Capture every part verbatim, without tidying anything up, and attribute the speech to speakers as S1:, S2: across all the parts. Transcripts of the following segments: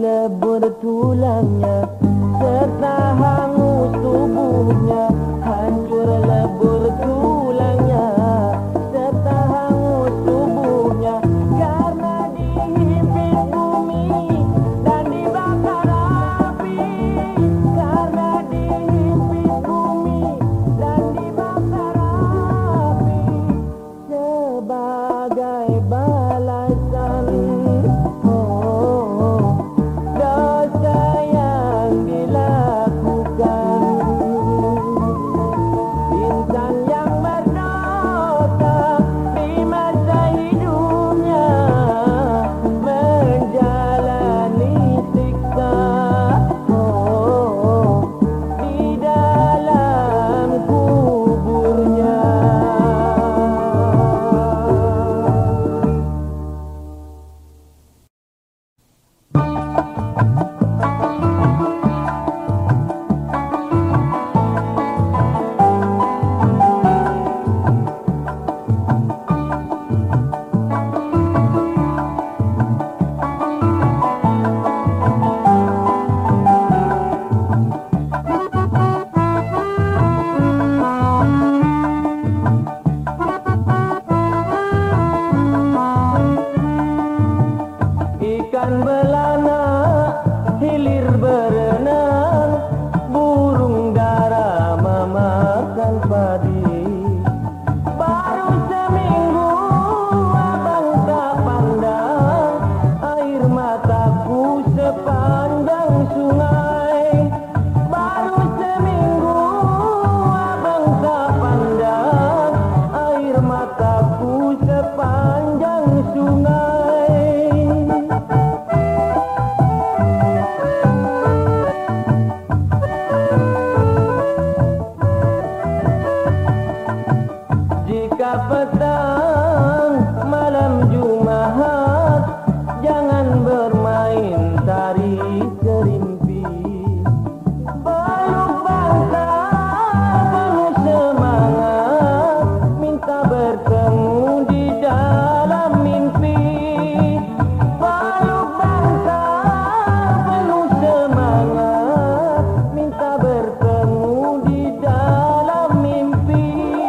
S1: lebur tulangnya, serta hangus tubuhnya. Hancur lebur tulangnya, serta hangus tubuhnya, karena dihimpit bumi dan dibakar api. Karena dihimpit bumi dan dibakar api, sebagai balasan oh, dosa yang dilakukan. Insan yang berdosa di masa hidupnya menjalani siksa oh, di dalam kuburnya. Ikan belana hilir berenang, burung dara memakan padi. Baru seminggu abang tak pandang, air mataku sepanjang sungai. Baru seminggu abang tak pandang, air mataku sepanjang sungai. Jika petang malam Jumat, jangan bermain tari serimpi. Peluk bangsa penuh semangat, minta bertemu di dalam mimpi. Peluk bangsa penuh semangat, minta bertemu di dalam mimpi.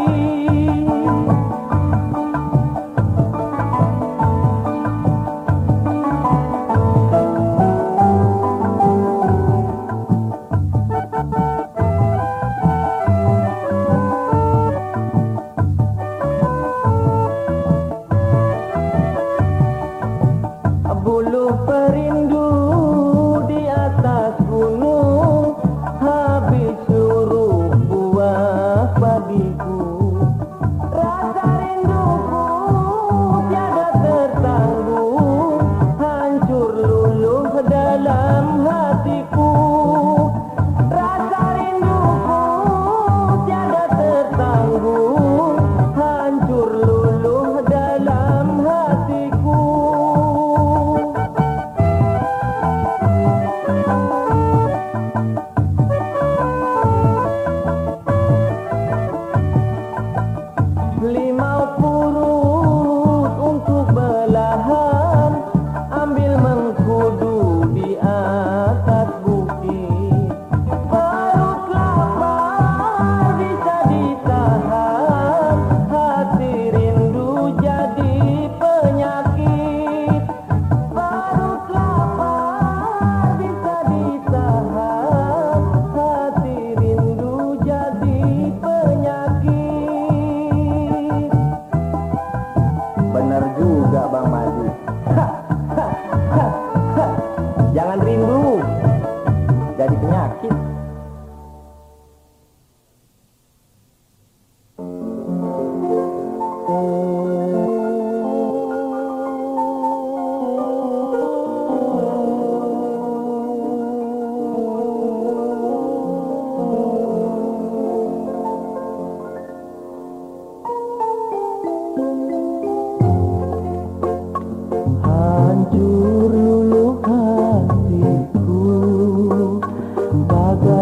S1: Buluh perindu di atas gunung, habis suruh buah padiku. Rasa rinduku tiada tertanggung, hancur luluh dalam hatiku. Rasa rinduku tiada tertanggung, hancur luluh dalam hatiku. Limau purut untuk belahan, ambil mengkudu di atas bukit. Perut lapar bisa ditahan, hati rindu jadi penyakit. Perut lapar bisa ditahan, hati rindu jadi penyakit. Benar juga Bang Madi. Jangan rindu jadi penyakit. Hancur luluh hatiku, bagai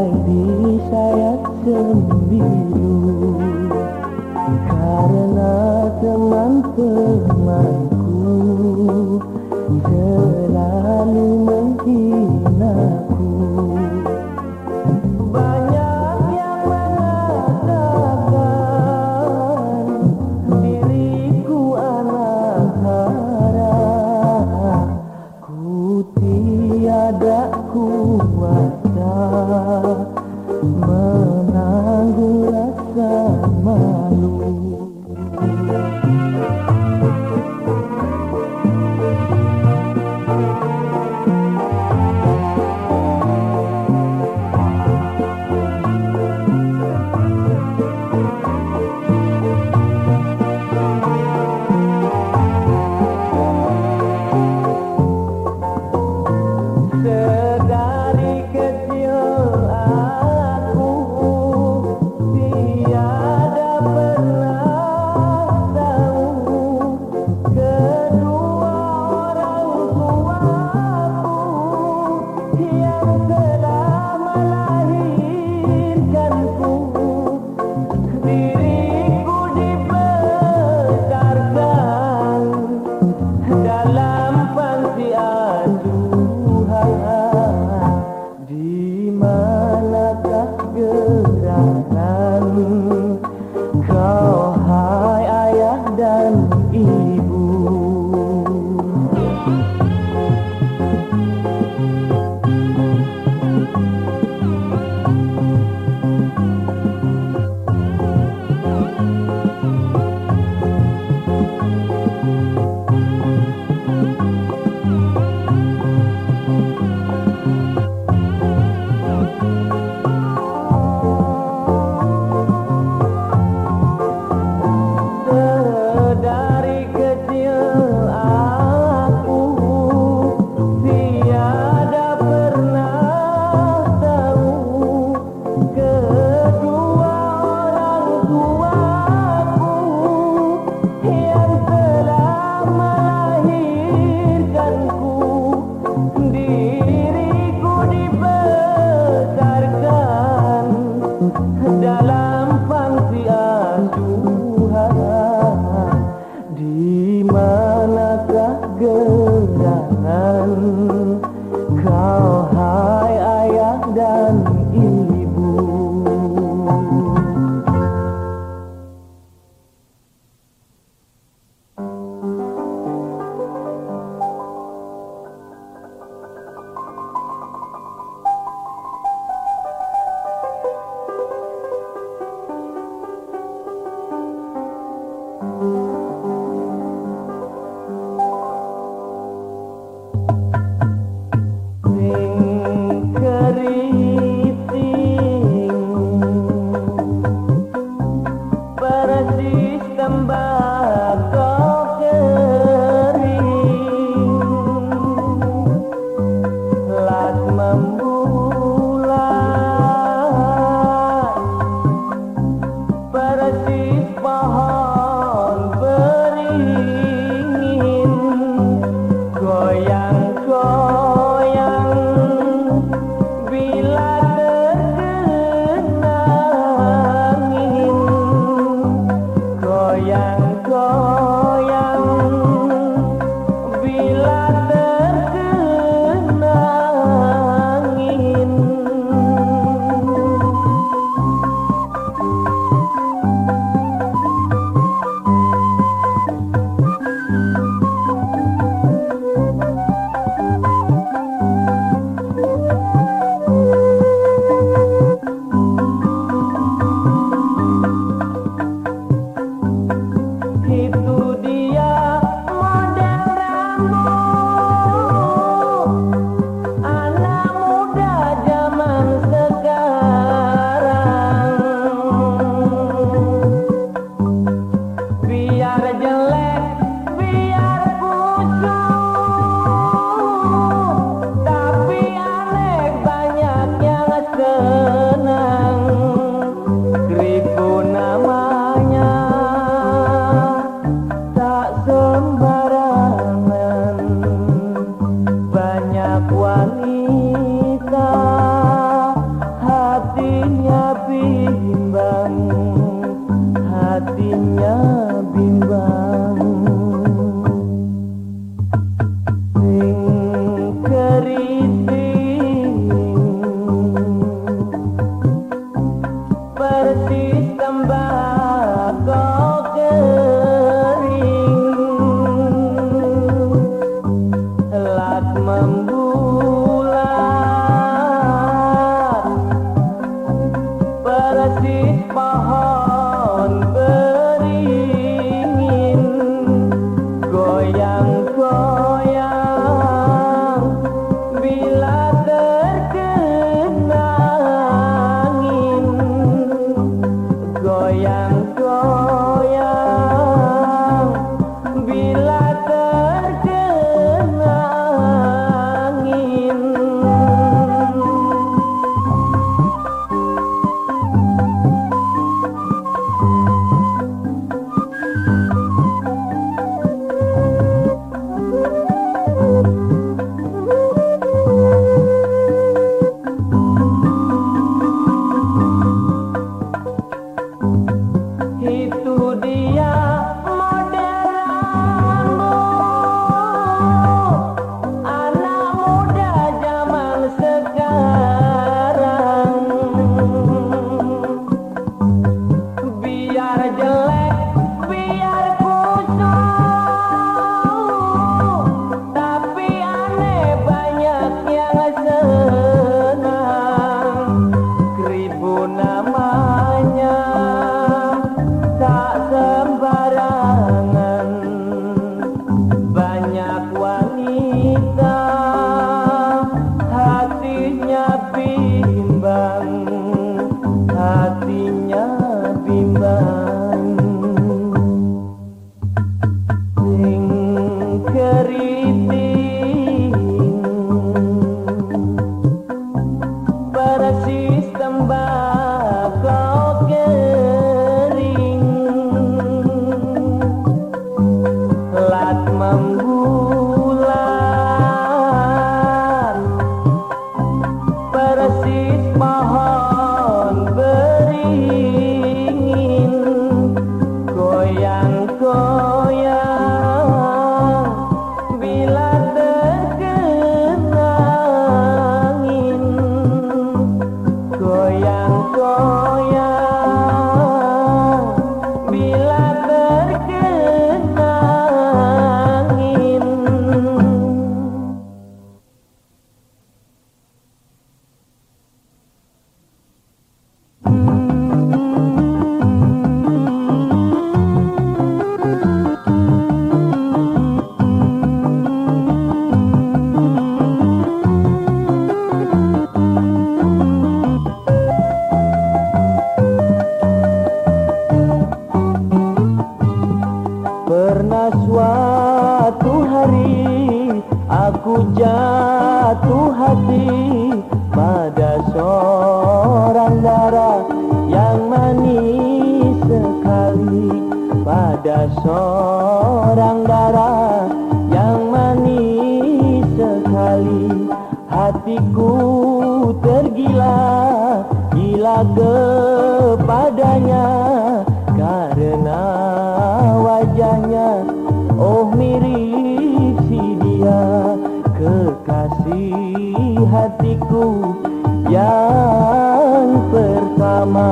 S1: benakku. Banyak yang mengatakan diriku anak hara, ku tiada kuasa menanggung rasa malu. Pernah suatu hari aku jatuh hati pada seorang dara yang manis sekali, pada seorang dara yang manis sekali. Hatiku tergila gila kepadanya karena wajahnya oh mirip si dia, kekasih hatiku yang pertama.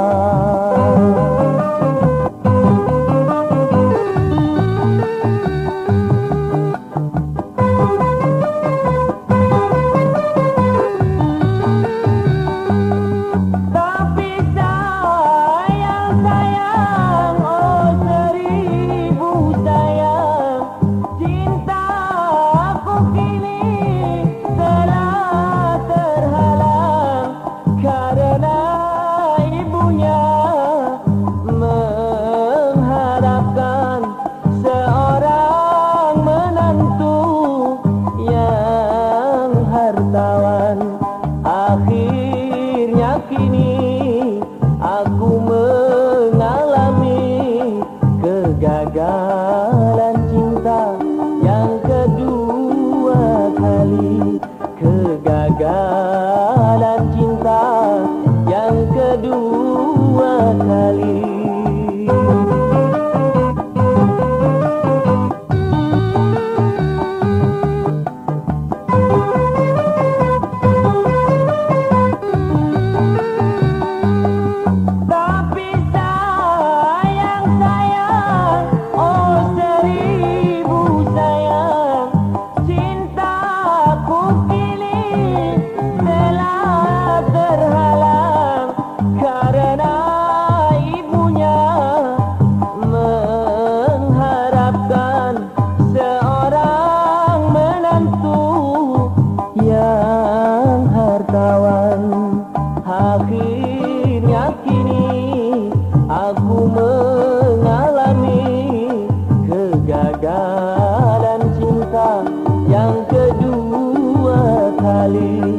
S1: Akhirnya kini aku mengalami kegagalan cinta yang kedua kali, kegagalan cinta yang kedua kali. Akhirnya kini aku mengalami kegagalan cinta yang kedua kali,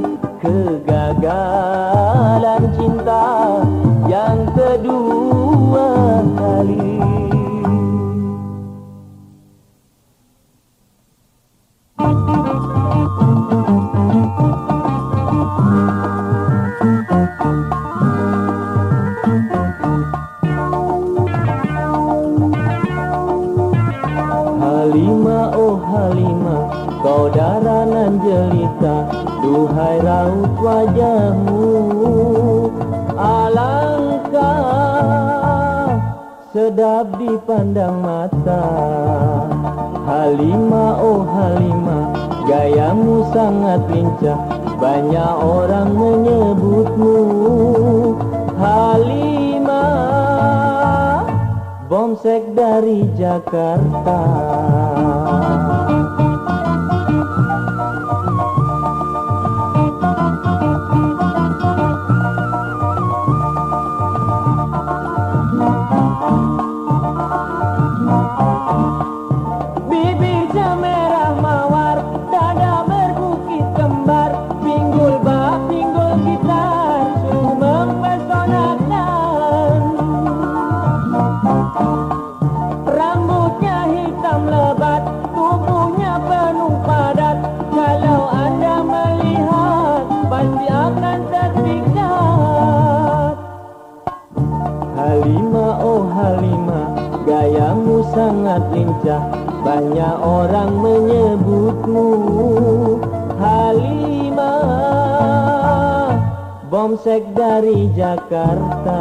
S1: kegagalan cinta yang kedua kali. Halimah, oh Halimah, kau daranan jelita, duhai raut wajahmu, alangkah sedap dipandang mata. Halimah, oh Halimah, gayamu sangat lincah, banyak orang menyebutmu Halimah, bomsek dari Jakarta. Bibir cemerah mawar, dada berbukit kembar, pinggul bak, pinggul gitar, sungguh mempesonakan. Rambutnya hitam lebat, tubuhnya penuh padat, kalau Anda melihat pasti akan terpikat. Halimah, oh Halimah, gayamu sangat lincah, banyak orang menyebutmu Halimah, bomsek dari Jakarta.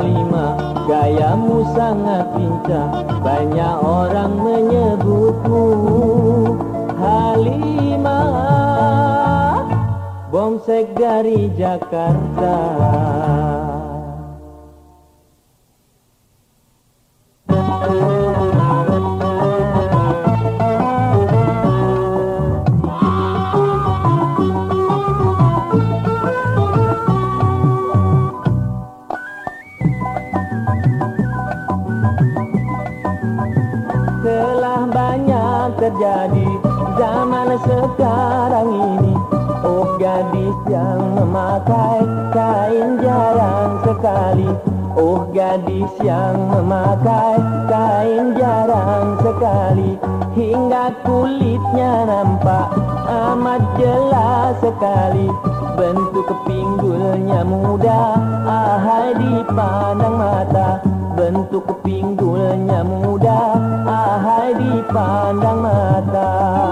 S1: Halimah, gayamu sangat lincah, banyak orang menyebutmu Halimah, bomsek dari Jakarta. Telah banyak terjadi zaman sekarang ini, oh gadis yang memakai kain jarang sekali, oh gadis yang memakai kain jarang sekali, hingga kulitnya nampak amat jelas sekali, bentuk pinggulnya mudah, ahai dipandang mata, bentuk pinggulnya mudah, ahai dipandang mata.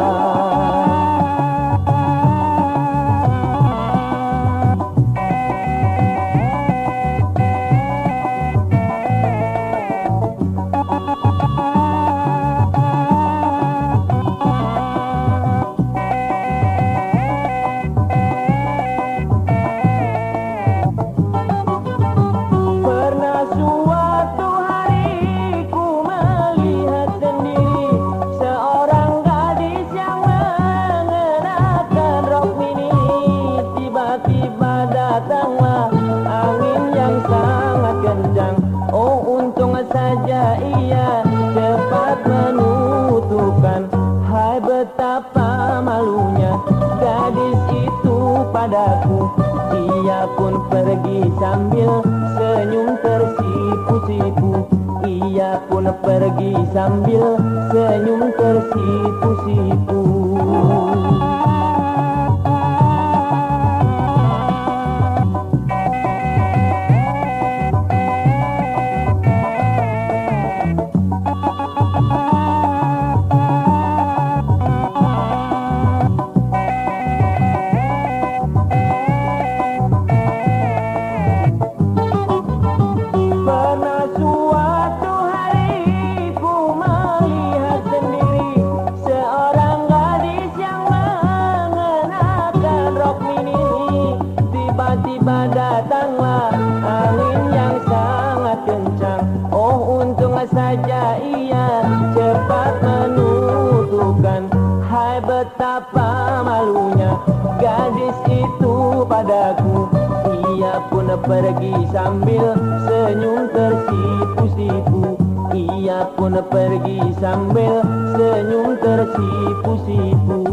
S1: Datanglah angin yang sangat kencang, oh untung saja ia cepat menutupkan. Hai betapa malunya gadis itu padaku, ia pun pergi sambil senyum tersipu-sipu, ia pun pergi sambil senyum tersipu-sipu. Tiba-tiba datanglah angin yang sangat kencang, oh untung saja ia cepat menutupkan. Hai betapa malunya gadis itu padaku, ia pun pergi sambil senyum tersipu-sipu, ia pun pergi sambil senyum tersipu-sipu.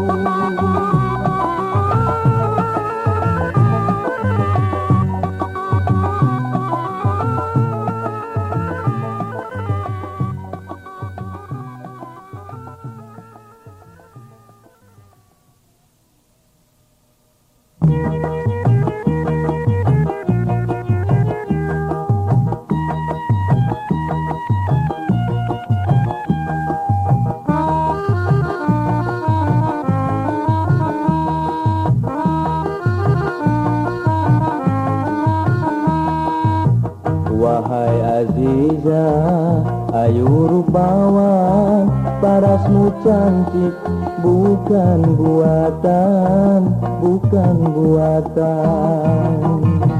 S1: Wahai Aziza, ayu rupawan, parasmu cantik, bukan buatan, bukan buatan.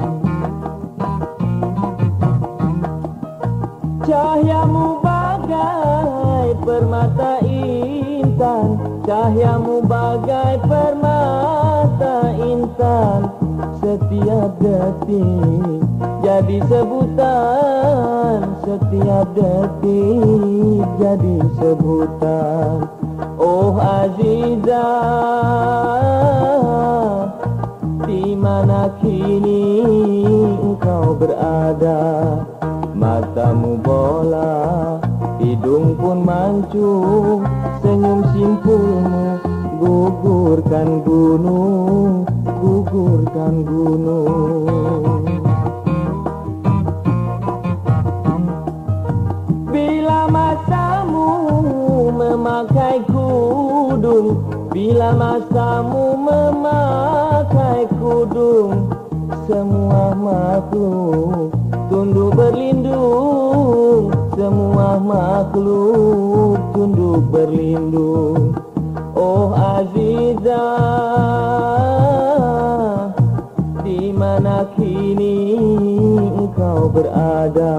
S1: Cahayamu bagai permata intan, cahayamu bagai permata intan, setiap detik jadi sebutan, setiap detik jadi sebutan. Oh Aziza, di mana kini engkau berada? Matamu bola, hidung pun mancung, senyum simpulmu gugurkan gunung, gugurkan gunung. Bila masamu memakai kudung, bila masamu memakai kudung, semua makhluk tunduk berlindung, semua makhluk tunduk berlindung. Oh Azizah, di mana kini engkau berada?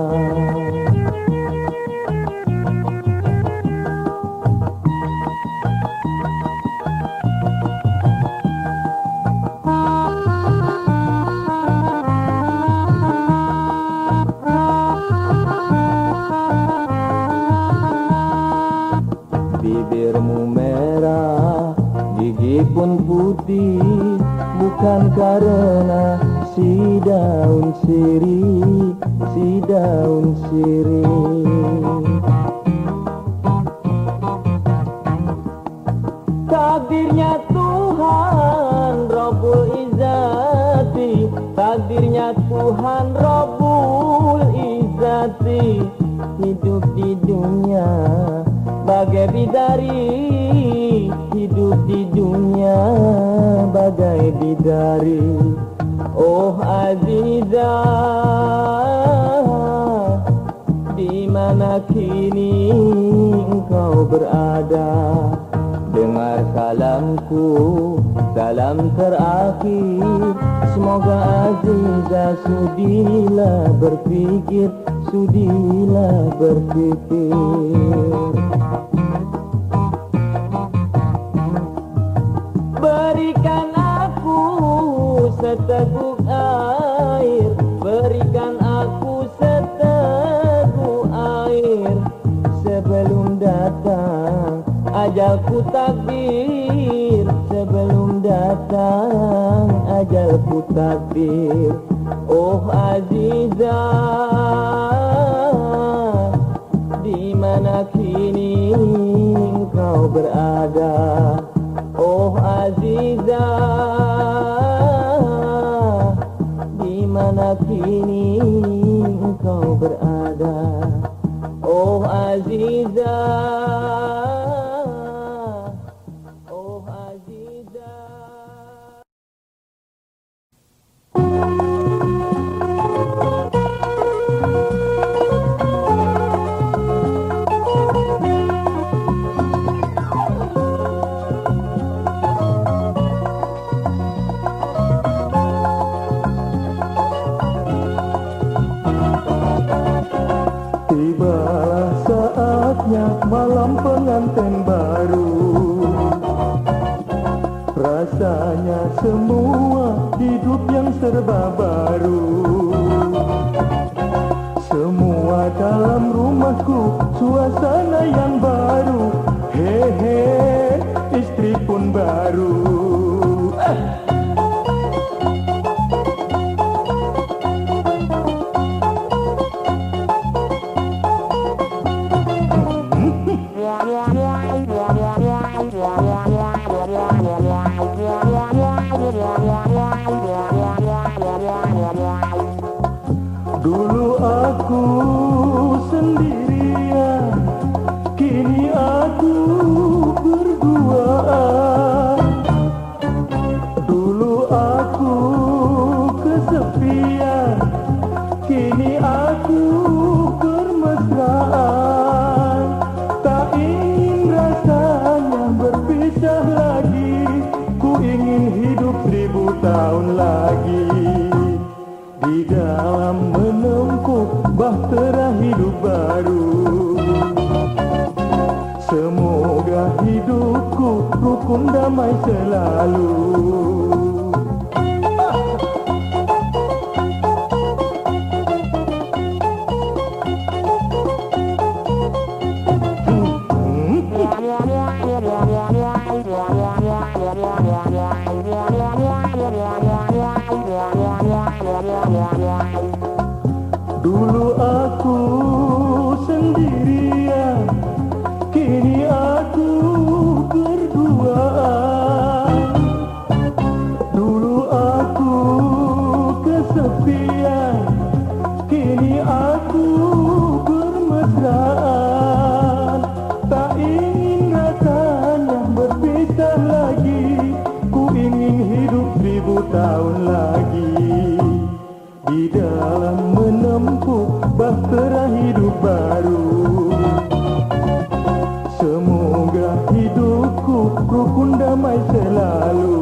S1: Bibirmu merah, gigi pun putih, bukan karena si daun sirih, si daun sirih. Takdirnya Tuhan Rabbul Izzati, takdirnya Tuhan Rabbul Izzati, hidup di dunia bagai bidari, hidup di dunia bagai bidari. Oh Azizah, di mana kini engkau berada? Dengar salamku, salam terakhir. Semoga Azizah sudilah berpikir, sudilah berpikir. Berikan aku seteguk air, berikan aku seteguk air, sebelum datang ajalku takdir, sebelum datang ajalku takdir. Oh Azizah, di mana kini engkau berada? Oh Azizah, di mana kini engkau berada? Oh Azizah, oh Azizah.
S2: Tibalah saatnya malam pengantin baru, rasanya semua hidup yang serba baru. Semua dalam rumahku suasana yang baru. Hehe, istri pun baru. eh. Dulu aku sendirian, kini aku berduaan. Dulu aku kesepian, kini aku bermesraan. Tak ingin rasanya berpisah lagi, ku ingin hidup seribu tahun lagi. Di dalam menempuh bahtera hidup baru, semoga hidupku rukun damai selalu. Dulu aku sendirian, kini aku berduaan. Dulu aku kesepian, kini aku bermesraan. Tak ingin rasanya berpisah lagi, ku ingin hidup seribu tahun lagi. Di dalam menempuh mampu bahtera hidup baru. Semoga hidupku rukun damai selalu.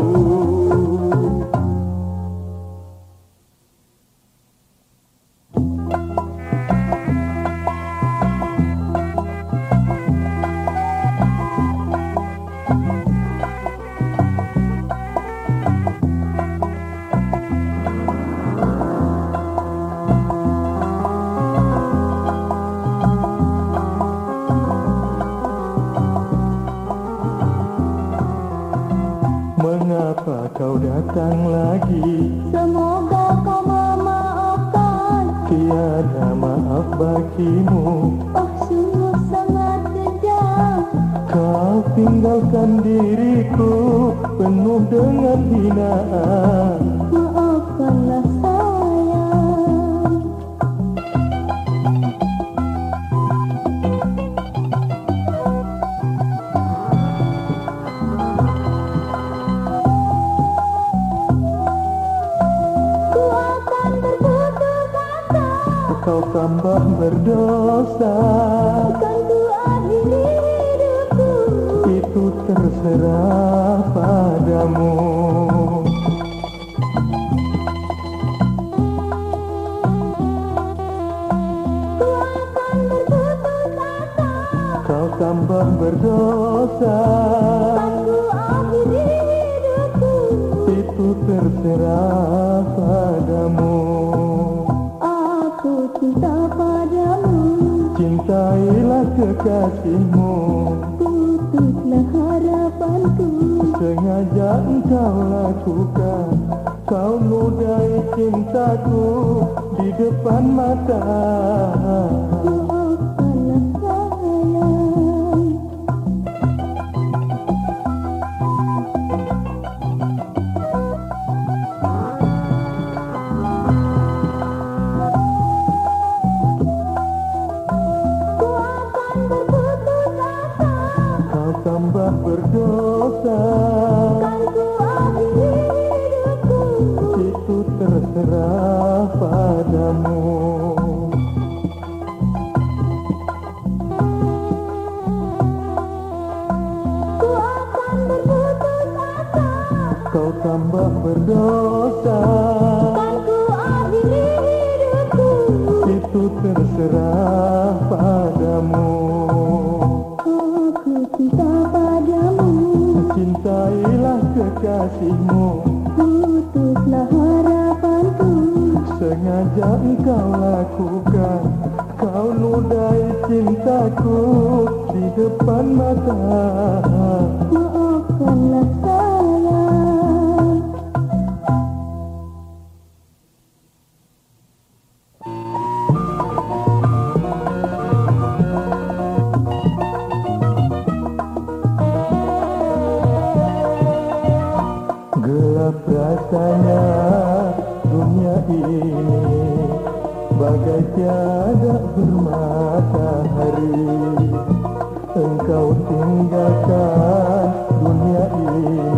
S2: Mengapa kau datang lagi?
S1: Semoga kau memaafkan.
S2: Tiada maaf bagimu.
S1: Oh, sungguh sangat kejam.
S2: Kau tinggalkan diriku penuh dengan hinaan.
S1: Maafkanlah sayang. Ku akan berputus asa.
S2: Kau tambah berdosa.
S1: Akan ku akhiri hidupku.
S2: Itu terserah padamu.
S1: Ku akan berputus asa.
S2: Kau tambah berdosa.
S1: Akan ku akhiri hidupku.
S2: Itu terserah padamu.
S1: Aku cinta padamu.
S2: Cintailah kekasihmu.
S1: Putuslah harapanku.
S2: Sengaja engkau lakukan. Kau nodai cintaku di depan mata.
S1: Maafkanlah sayang. Ku akan berputus asa.
S2: Kau tambah berdosa.
S1: Akan ku akhiri hidupku.
S2: Itu terserah padamu.
S1: Ku akan berputus asa.
S2: Kau tambah berdosa.
S1: Akan ku akhiri hidupku.
S2: Itu terserah padamu.
S1: Aku cinta padamu.
S2: Cintailah kekasihmu.
S1: Putuslah harapanku.
S2: Sengaja engkau lakukan. Kau nodai cintaku di depan mata.
S1: Maafkanlah sayang.
S2: Gelap rasanya dunia ini, bagai tiada bermatahari. Engkau tinggalkan dunia ini,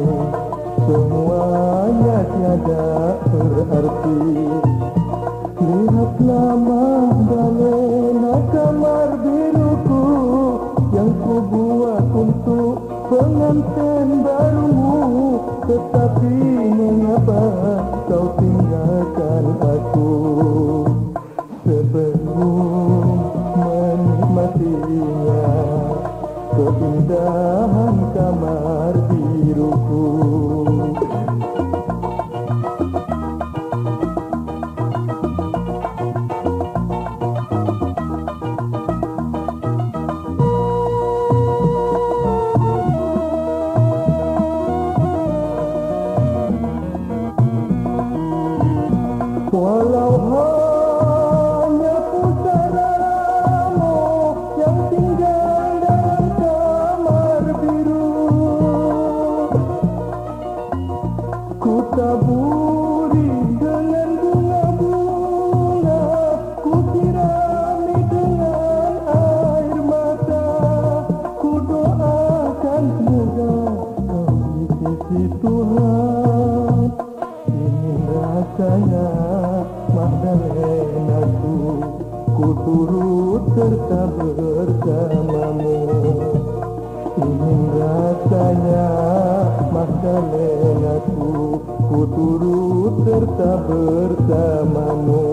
S2: semuanya tiada berarti. Lihatlah Magdalena kamar biruku yang ku buat untuk pengantin barumu. Tetapi mengapa kau tinggalkan aku sebelum menikmatinya, keindahan kamar biruku. Walau hanya pusaramu yang tinggal dalam kamar biru, ku turut serta bersamamu. Ingin rasanya Magdalenaku, ku turut serta bersamamu.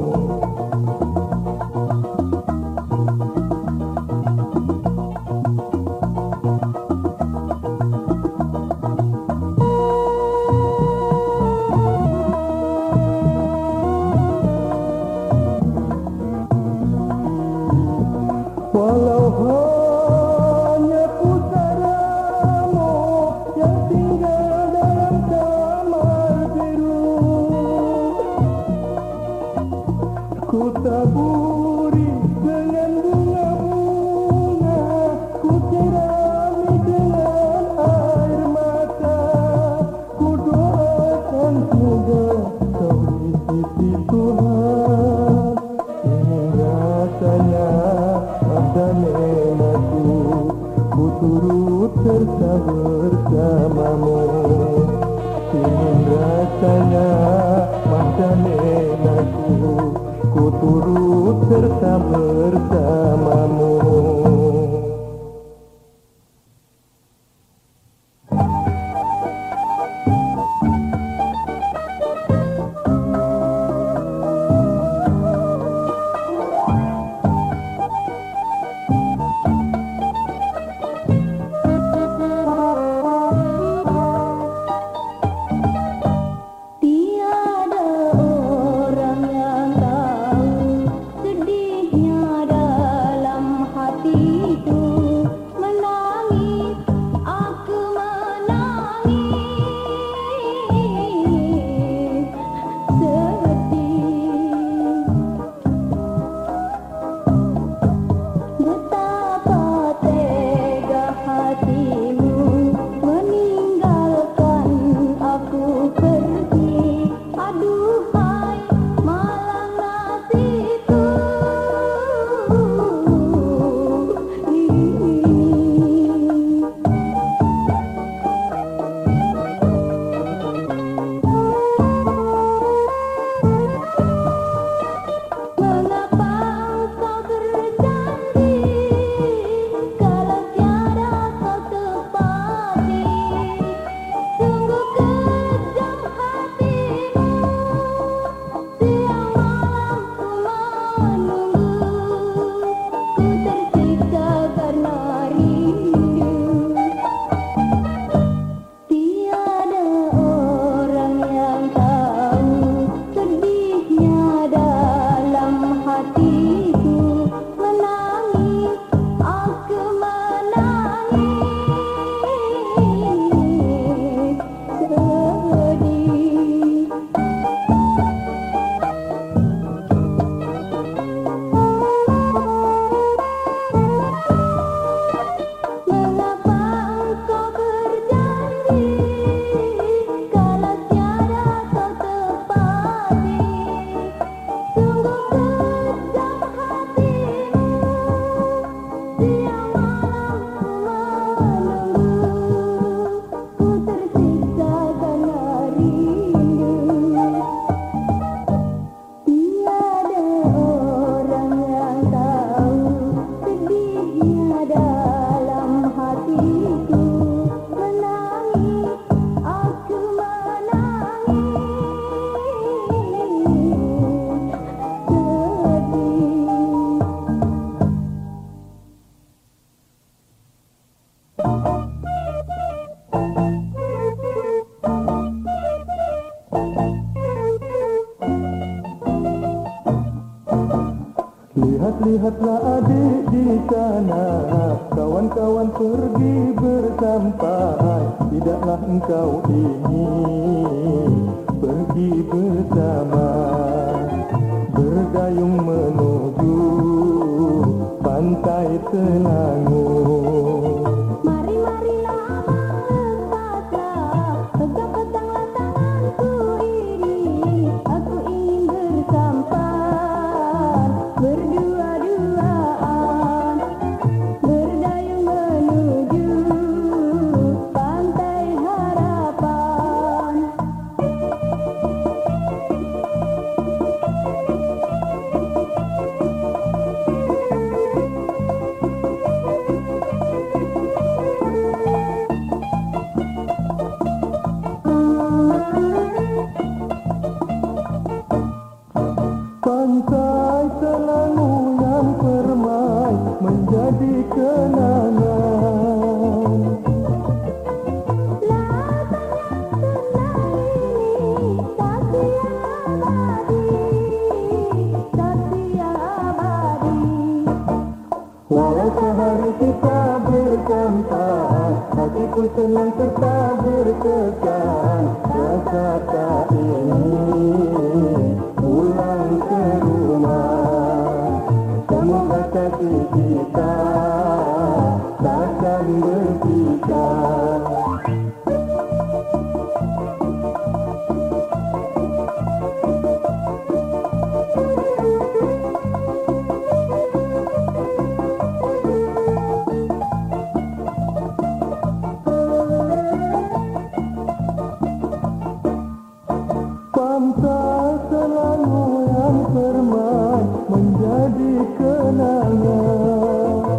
S2: Walau hanya puteramu yang tinggal dalam kamar biru, ku taburi dengan bunga-bunga, ku sirami dengan air mata, ku doakan semoga kau di sisi Tuhan. Ingin rasanya Magdalenaku, ku turut serta bersamamu. Ingin rasanya Magdalenaku, ku turut serta bersamamu.
S1: Tiada orang yang tahu sedihnya dalam hatiku. Menangis, aku menangis sedih. Betapa tega hatimu meninggalkan aku pergi. Aduhai malang nasibku ini. Mengapa engkau berjanji kalau tiada kau tepati? Sungguh kejam hatimu, siang malam ku menunggu, ku tersiksa karena rindu. Tiada orang yang tahu sedihnya dalam hatiku. Menangis, aku menangis sedih. Mengapa engkau berjanji kalau tiada kau tepati? Sungguh kejam hatimu, siang malam ku menunggu, ku tersiksa karena rindu. Tiada orang yang tahu sedihnya dalam hatiku. Menangis, aku menangis
S2: Lihat-lihatlah adik di sana, kawan-kawan pergi bersampai. Tidaklah engkau ingin pergi bersama, berdayung menuju pantai Selangor.
S1: Mari marilah lepaslah, pegang-peganglah tanganku ini. Aku ingin bersampan berdua-duaan, berdayung menuju pantai harapan.
S2: Pantai Selangor yang permai menjadi kenangan. Walau sehari kita berkampan, hatiku senang serta berkesan. Rasa tak ingin pulang ke rumah. Semoga kasih kita takkan berpisah. Pantai Selangor yang permai menjadi kenangan.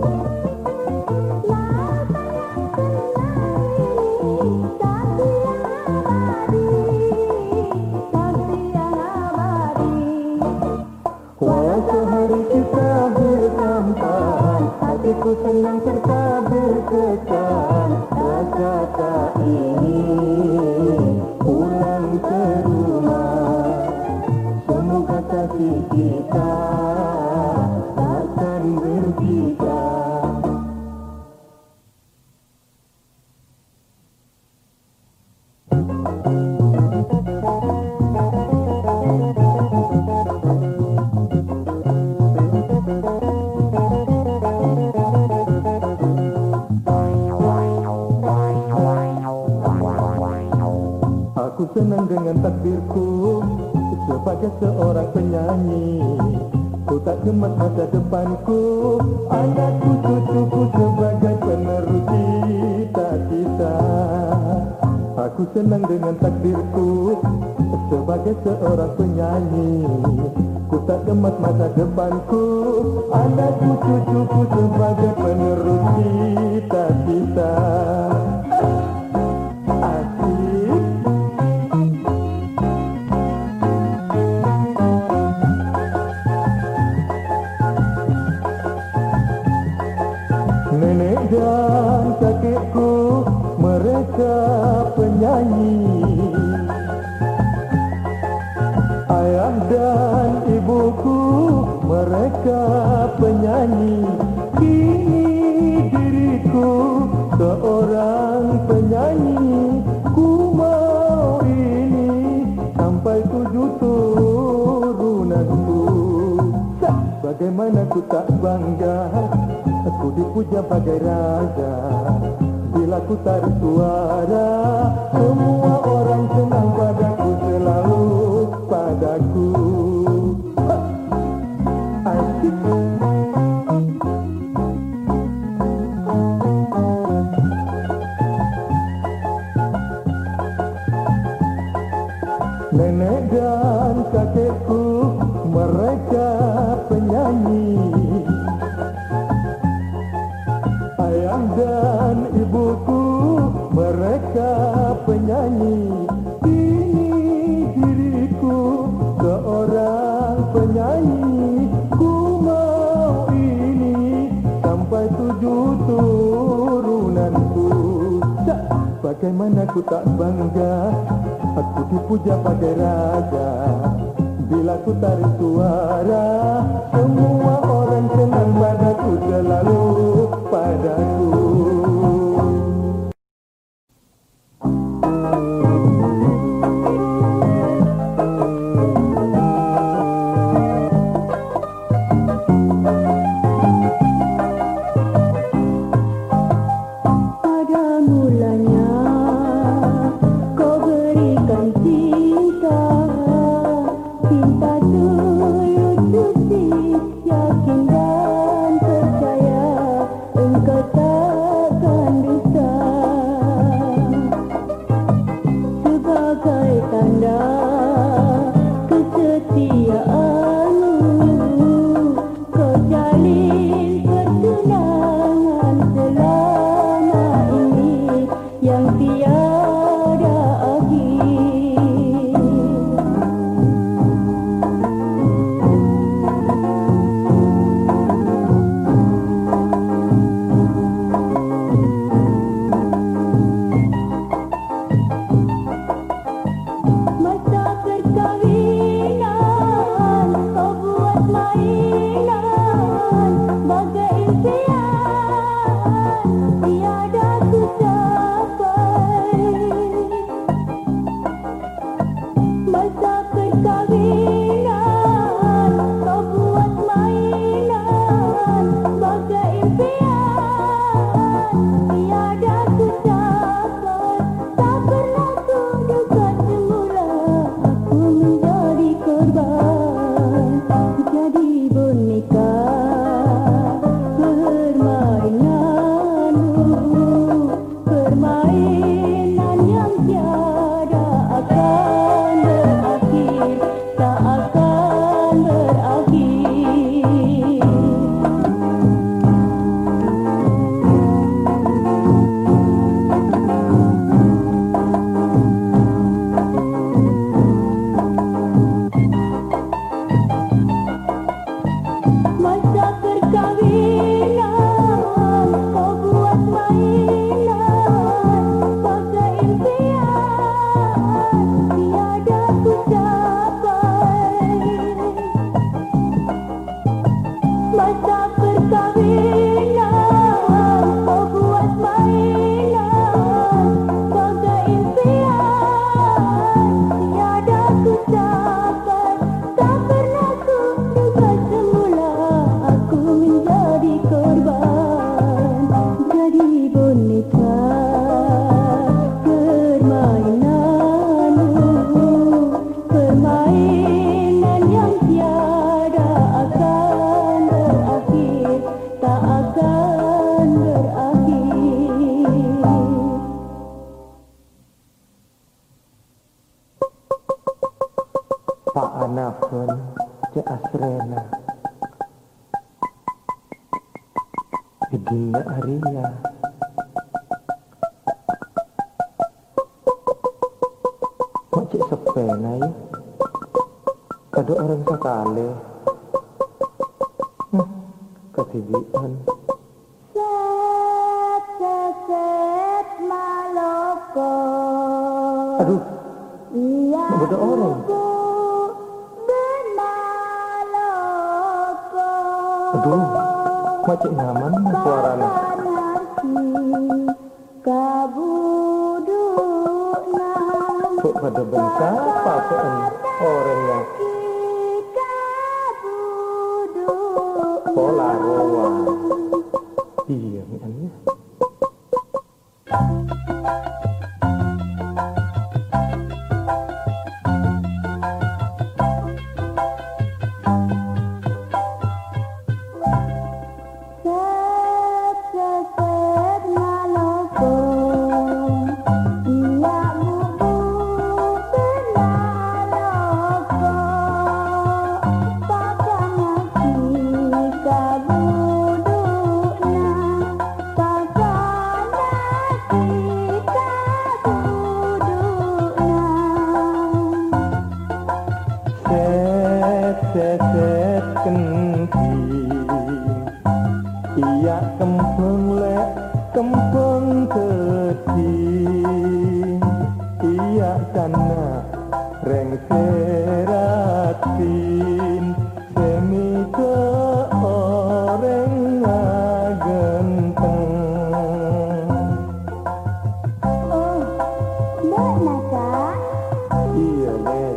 S2: Walau sehari kita bersampai, hatiku senang serta berkesan. Rasa tak ingin pulang ke rumah. Semoga kasih kita takkan berpisah. Aku senang dengan takdirku sebagai seorang penyanyi. Ku tak gemas masa depanku, anakku cucuku sebagai penerus cita-cita. Aku senang dengan takdirku sebagai seorang penyanyi. Ku tak gemas masa depanku, anakku cucuku sebagai penerus cita-cita. Nenek dan kakekku mereka penyanyi. Ayah dan ibuku mereka penyanyi. Kini diriku seorang penyanyi. Ku mau ini sampai tujuh turunanku. Bagaimana ku tak bangga, aku dipuja bagai raja. Bila ku tarik suara, semua orang senang padaku, selalu padaku. Asik. Nenek dan kakekku mereka penyanyi. Ayah dan ibuku mereka penyanyi. Kini diriku seorang penyanyi. Ku mau ini sampai tujuh turunanku. Bagaimana ku tak bangga, aku dipuja bagai raja. Bila ku tarik suara, semua orang senang padaku, selalu padaku.
S1: Pada mulanya kau berikan cinta, cinta tulus mainan bagai impian tiada ku capai. Masa perkahwinan kau buat mainan bagai impian tiada ku capai. Tak pernah ku duga semula aku menjadi korban, jadi boneka permainanmu, permainan yang tiada akan berakhir, tak akan berakhir. Masa perkahwinan kau buat mainan bagai impian tiada ku capai. Masa perkahwinan kau buat mainan bagai impian tiada ku capai. Tak pernah ku duga semula aku menjadi korban, jadi boneka permainanmu, permainan yang tiada akan berakhir, tak akan berakhir.
S2: Pak anakun cek asrena Idina Arya mak cek sepena ya kada orang sekali hmm, ketidikan.
S1: Set, set, set, Maloko.
S2: Aduh,
S1: Iya,
S2: beda orang.
S1: buku Benaloko.
S2: Aduh, mak cek nyaman suaranya.
S1: Kabudukna
S2: Kok pada bangsa apa tuan orangnya
S1: kabudukna
S2: pola roa. Iya, ini.
S1: Set, set, set, Maloko. Iya, buku Benaloko. Pakana ki kabudukna, pakana ki kabudukna.
S2: Set, set, set, kenti. Iya kempeng lek, kempeng kecil. Iya kana reng seratin. Semi ke orang agenteng.
S1: Oh, benar kak?
S2: Iya lek.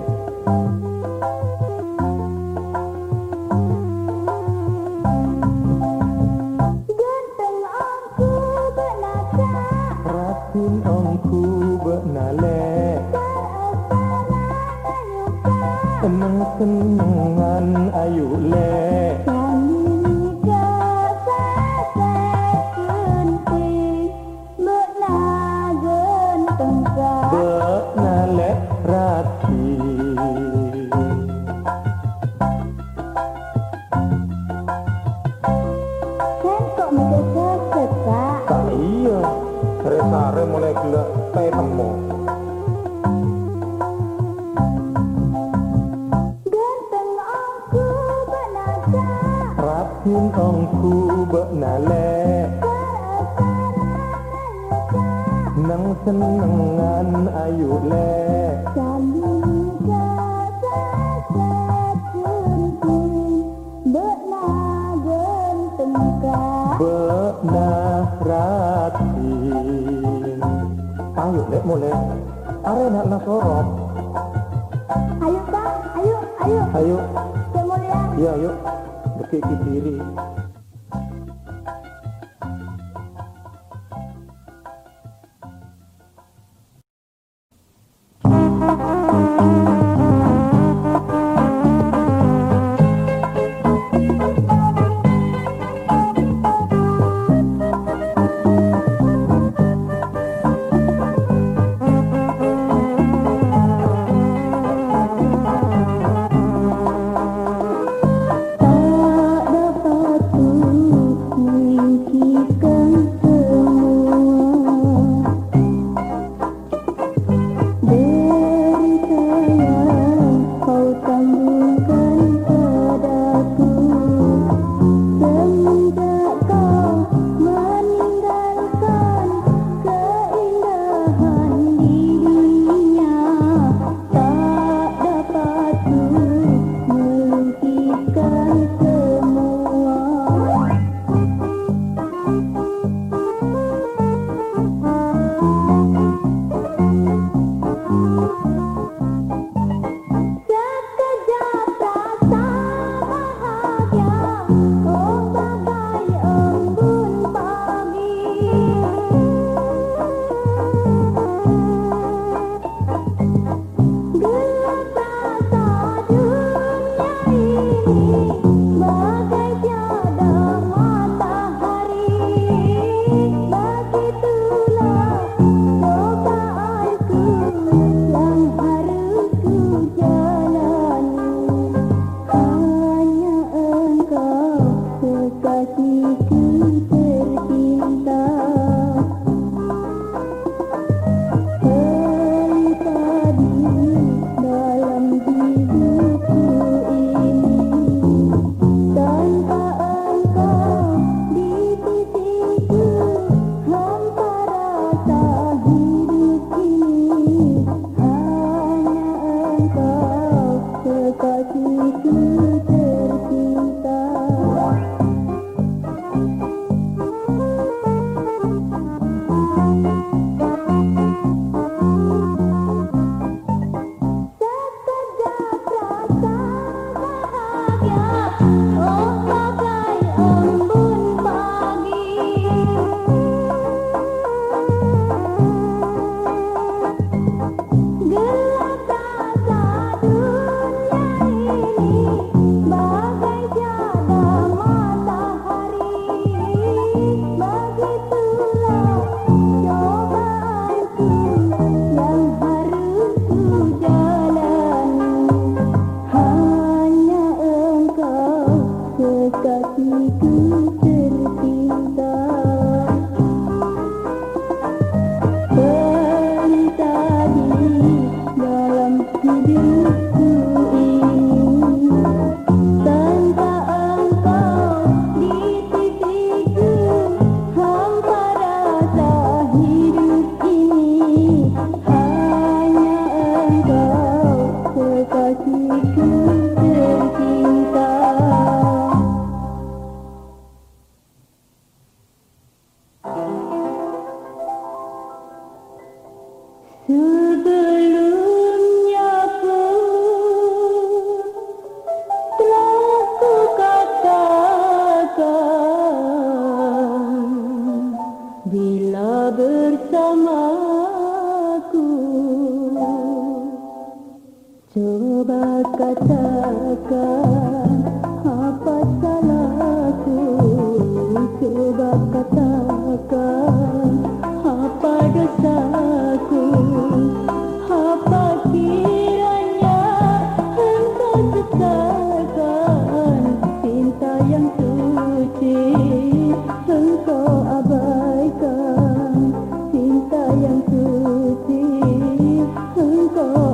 S1: Ganteng aku benar kak?
S2: Ratin ongku benale. Seneng senengan ayu le.
S1: Kami kesaset kunci benar ganteng kak?
S2: Benale rati.
S1: Kan kok mikir keset kak?
S2: Tak iya. Sare-sare mulai gelek kayak temu.
S1: Ganteng aku benar kak?
S2: Ratin ongku benale. Nang senengan ayu le.
S1: Kami kesaset kunci
S2: ratin. Ayo dek mulai. Are nak nak sorot.
S1: Ayo Kak, ayo, ayo.
S2: Ayo.
S1: Cik Mulia.
S2: Ya ayo. Dekik ke kiri.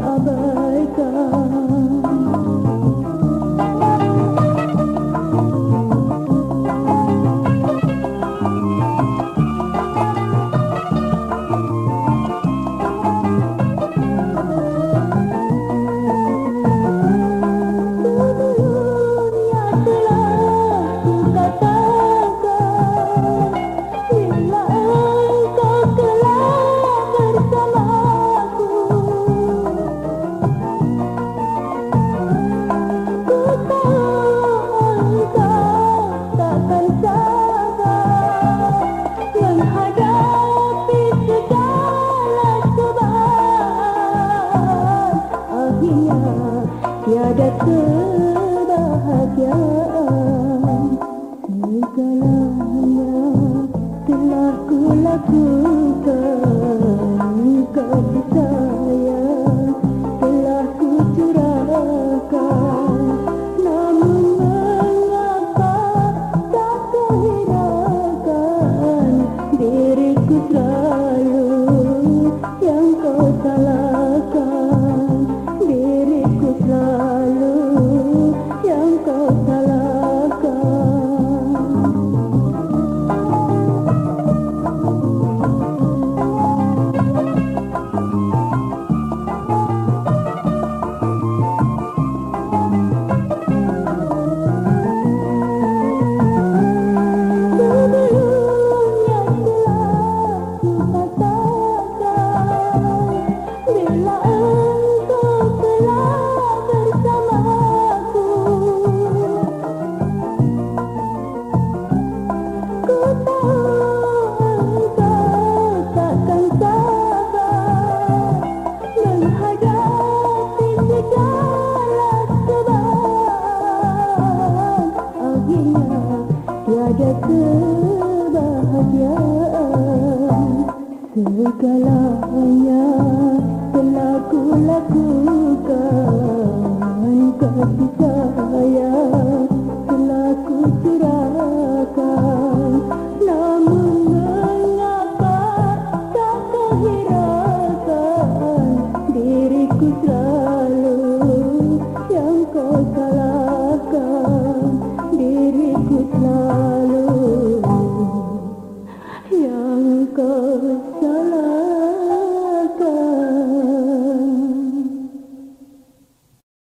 S1: Abaikan Segalanya telah ku lakukan ketika